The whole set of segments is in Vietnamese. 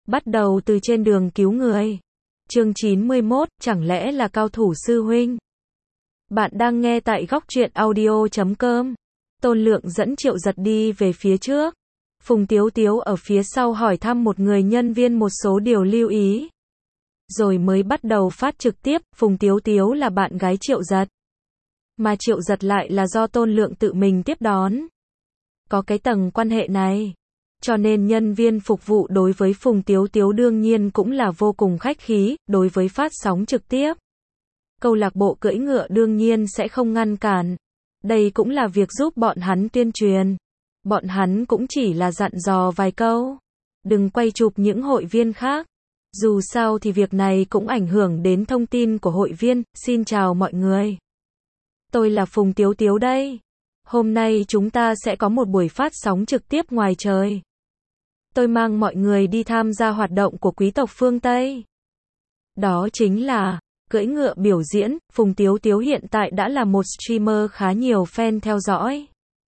Bắt đầu từ trên đường cứu người. Chương 91, chẳng lẽ là cao thủ sư huynh? Bạn đang nghe tại góc truyện audio.com. Tôn Lượng dẫn Triệu Giật đi về phía trước. Phùng Tiếu Tiếu ở phía sau hỏi thăm một người nhân viên một số điều lưu ý. Rồi mới bắt đầu phát trực tiếp. Phùng Tiếu Tiếu là bạn gái Triệu Giật, mà Triệu Giật lại là do Tôn Lượng tự mình tiếp đón. Có cái tầng quan hệ này, cho nên nhân viên phục vụ đối với Phùng Tiếu Tiếu đương nhiên cũng là vô cùng khách khí. Đối với phát sóng trực tiếp, câu lạc bộ cưỡi ngựa đương nhiên sẽ không ngăn cản. Đây cũng là việc giúp bọn hắn tuyên truyền. Bọn hắn cũng chỉ là dặn dò vài câu, đừng quay chụp những hội viên khác. Dù sao thì việc này cũng ảnh hưởng đến thông tin của hội viên. Xin chào mọi người, tôi là Phùng Tiếu Tiếu đây. Hôm nay chúng ta sẽ có một buổi phát sóng trực tiếp ngoài trời. Tôi mang mọi người đi tham gia hoạt động của quý tộc phương Tây. Đó chính là cưỡi ngựa biểu diễn. Phùng Tiếu Tiếu hiện tại đã là một streamer khá nhiều fan theo dõi.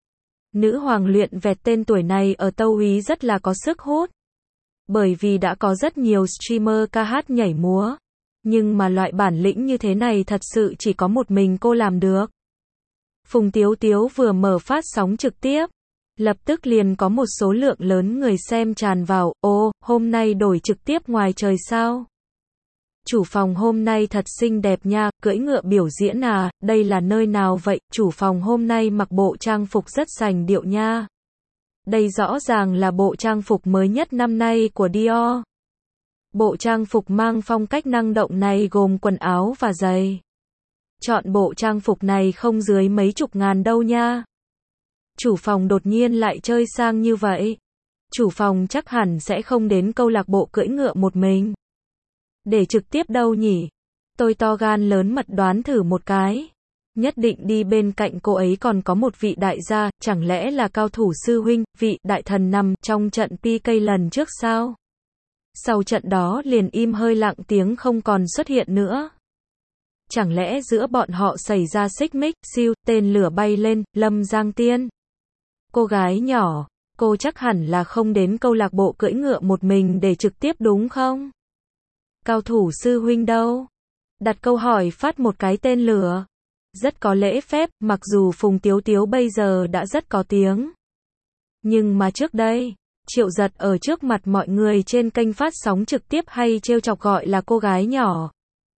Nữ hoàng luyện vẹt tên tuổi này ở Tâu Úy rất là có sức hút. Bởi vì đã có rất nhiều streamer ca hát nhảy múa. Nhưng mà loại bản lĩnh như thế này thật sự chỉ có một mình cô làm được. Phùng Tiếu Tiếu vừa mở phát sóng trực tiếp, lập tức liền có một số lượng lớn người xem tràn vào. Ô, hôm nay đổi trực tiếp ngoài trời sao? Chủ phòng hôm nay thật xinh đẹp nha, cưỡi ngựa biểu diễn à, đây là nơi nào vậy? Chủ phòng hôm nay mặc bộ trang phục rất sành điệu nha. Đây rõ ràng là bộ trang phục mới nhất năm nay của Dior. Bộ trang phục mang phong cách năng động này gồm quần áo và giày. Chọn bộ trang phục này không dưới mấy chục ngàn đâu nha. Chủ phòng đột nhiên lại chơi sang như vậy. Chủ phòng chắc hẳn sẽ không đến câu lạc bộ cưỡi ngựa một mình để trực tiếp đâu nhỉ. Tôi to gan lớn mật đoán thử một cái. Nhất định đi bên cạnh cô ấy còn có một vị đại gia. Chẳng lẽ là cao thủ sư huynh, vị đại thần nằm trong trận PK lần trước sao? Sau trận đó liền im hơi lặng tiếng không còn xuất hiện nữa. Chẳng lẽ giữa bọn họ xảy ra xích mích? Siêu, tên lửa bay lên. Lâm Giang Tiên, cô gái nhỏ, cô chắc hẳn là không đến câu lạc bộ cưỡi ngựa một mình để trực tiếp đúng không? Cao thủ sư huynh đâu? Đặt câu hỏi phát một cái tên lửa. Rất có lễ phép. Mặc dù Phùng Tiếu Tiếu bây giờ đã rất có tiếng, nhưng mà trước đây Triệu Giật ở trước mặt mọi người trên kênh phát sóng trực tiếp hay trêu chọc gọi là cô gái nhỏ,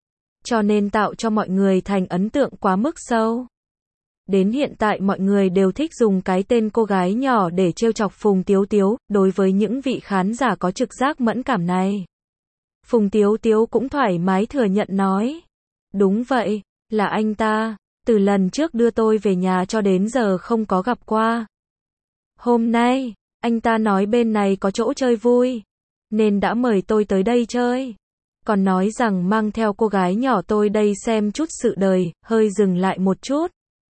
cho nên tạo cho mọi người thành ấn tượng quá mức sâu. Đến hiện tại mọi người đều thích dùng cái tên cô gái nhỏ để trêu chọc Phùng Tiếu Tiếu. Đối với những vị khán giả có trực giác mẫn cảm này, Phùng Tiếu Tiếu cũng thoải mái thừa nhận nói. Đúng vậy, là anh ta. Từ lần trước đưa tôi về nhà cho đến giờ không có gặp qua. Hôm nay, anh ta nói bên này có chỗ chơi vui, nên đã mời tôi tới đây chơi. Còn nói rằng mang theo cô gái nhỏ tôi đây xem chút sự đời. Hơi dừng lại một chút,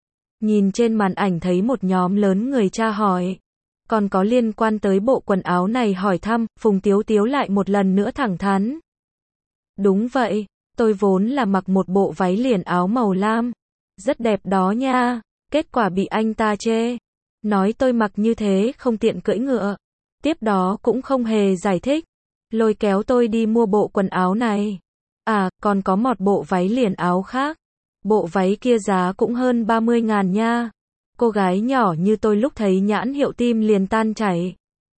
nhìn trên màn ảnh thấy một nhóm lớn người tra hỏi. Còn có liên quan tới bộ quần áo này hỏi thăm. Phùng Tiếu Tiếu lại một lần nữa thẳng thắn. Đúng vậy, tôi vốn là mặc một bộ váy liền áo màu lam. Rất đẹp đó nha. Kết quả bị anh ta chê. Nói tôi mặc như thế không tiện cưỡi ngựa. Tiếp đó cũng không hề giải thích. Lôi kéo tôi đi mua bộ quần áo này. À, còn có một bộ váy liền áo khác. Bộ váy kia giá cũng hơn 30.000 nha. Cô gái nhỏ như tôi lúc thấy nhãn hiệu tim liền tan chảy.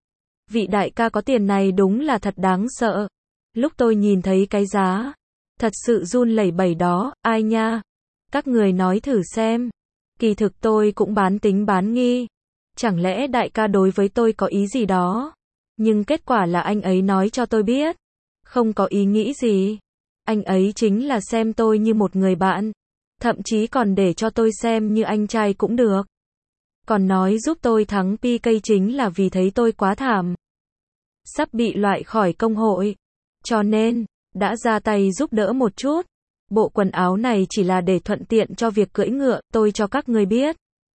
Vị đại ca có tiền này đúng là thật đáng sợ. Lúc tôi nhìn thấy cái giá, thật sự run lẩy bẩy đó. Ai nha? Các người nói thử xem. Kỳ thực tôi cũng bán tính bán nghi. Chẳng lẽ đại ca đối với tôi có ý gì đó? Nhưng kết quả là anh ấy nói cho tôi biết, không có ý nghĩ gì. Anh ấy chính là xem tôi như một người bạn. Thậm chí còn để cho tôi xem như anh trai cũng được. Còn nói giúp tôi thắng PK chính là vì thấy tôi quá thảm, sắp bị loại khỏi công hội, cho nên đã ra tay giúp đỡ một chút. Bộ quần áo này chỉ là để thuận tiện cho việc cưỡi ngựa. Tôi cho các người biết,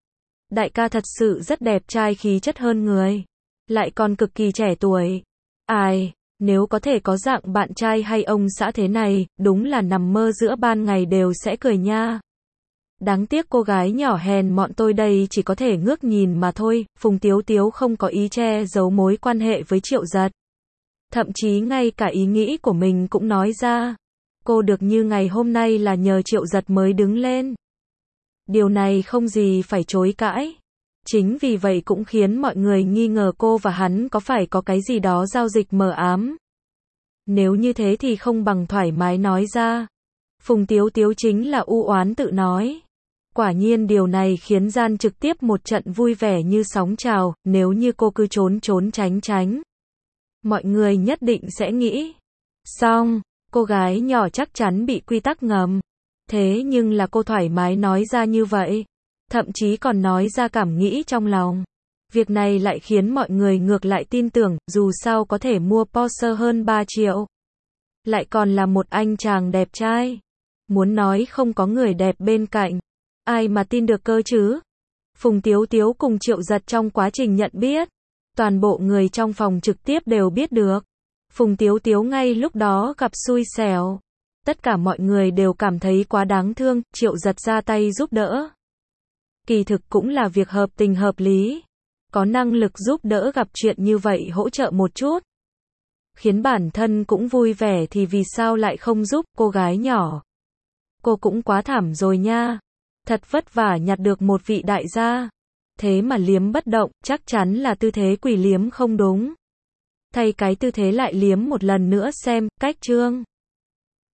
đại ca thật sự rất đẹp trai, khí chất hơn người, lại còn cực kỳ trẻ tuổi. Ai, nếu có thể có dạng bạn trai hay ông xã thế này, đúng là nằm mơ giữa ban ngày đều sẽ cười nha. Đáng tiếc cô gái nhỏ hèn mọn tôi đây chỉ có thể ngước nhìn mà thôi. Phùng Tiếu Tiếu không có ý che giấu mối quan hệ với Triệu Giật. Thậm chí ngay cả ý nghĩ của mình cũng nói ra. Cô được như ngày hôm nay là nhờ Triệu Giật mới đứng lên. Điều này không gì phải chối cãi. Chính vì vậy cũng khiến mọi người nghi ngờ cô và hắn có phải có cái gì đó giao dịch mờ ám. Nếu như thế thì không bằng thoải mái nói ra. Phùng Tiếu Tiếu chính là u oán tự nói. Quả nhiên điều này khiến Gian trực tiếp một trận vui vẻ như sóng trào, nếu như cô cứ trốn trốn tránh tránh. Mọi người nhất định sẽ nghĩ. Xong, cô gái nhỏ chắc chắn bị quy tắc ngầm. Thế nhưng là cô thoải mái nói ra như vậy. Thậm chí còn nói ra cảm nghĩ trong lòng. Việc này lại khiến mọi người ngược lại tin tưởng, dù sao có thể mua Porsche hơn 3 triệu. Lại còn là một anh chàng đẹp trai. Muốn nói không có người đẹp bên cạnh. Ai mà tin được cơ chứ? Phùng Tiếu Tiếu cùng Triệu Giật trong quá trình nhận biết. Toàn bộ người trong phòng trực tiếp đều biết được. Phùng Tiếu Tiếu ngay lúc đó gặp xui xẻo. Tất cả mọi người đều cảm thấy quá đáng thương, Triệu Giật ra tay giúp đỡ. Kỳ thực cũng là việc hợp tình hợp lý. Có năng lực giúp đỡ gặp chuyện như vậy hỗ trợ một chút. Khiến bản thân cũng vui vẻ thì vì sao lại không giúp cô gái nhỏ. Cô cũng quá thảm rồi nha. Thật vất vả nhặt được một vị đại gia. Thế mà liếm bất động, chắc chắn là tư thế quỳ liếm không đúng. Thay cái tư thế lại liếm một lần nữa xem, cách trương.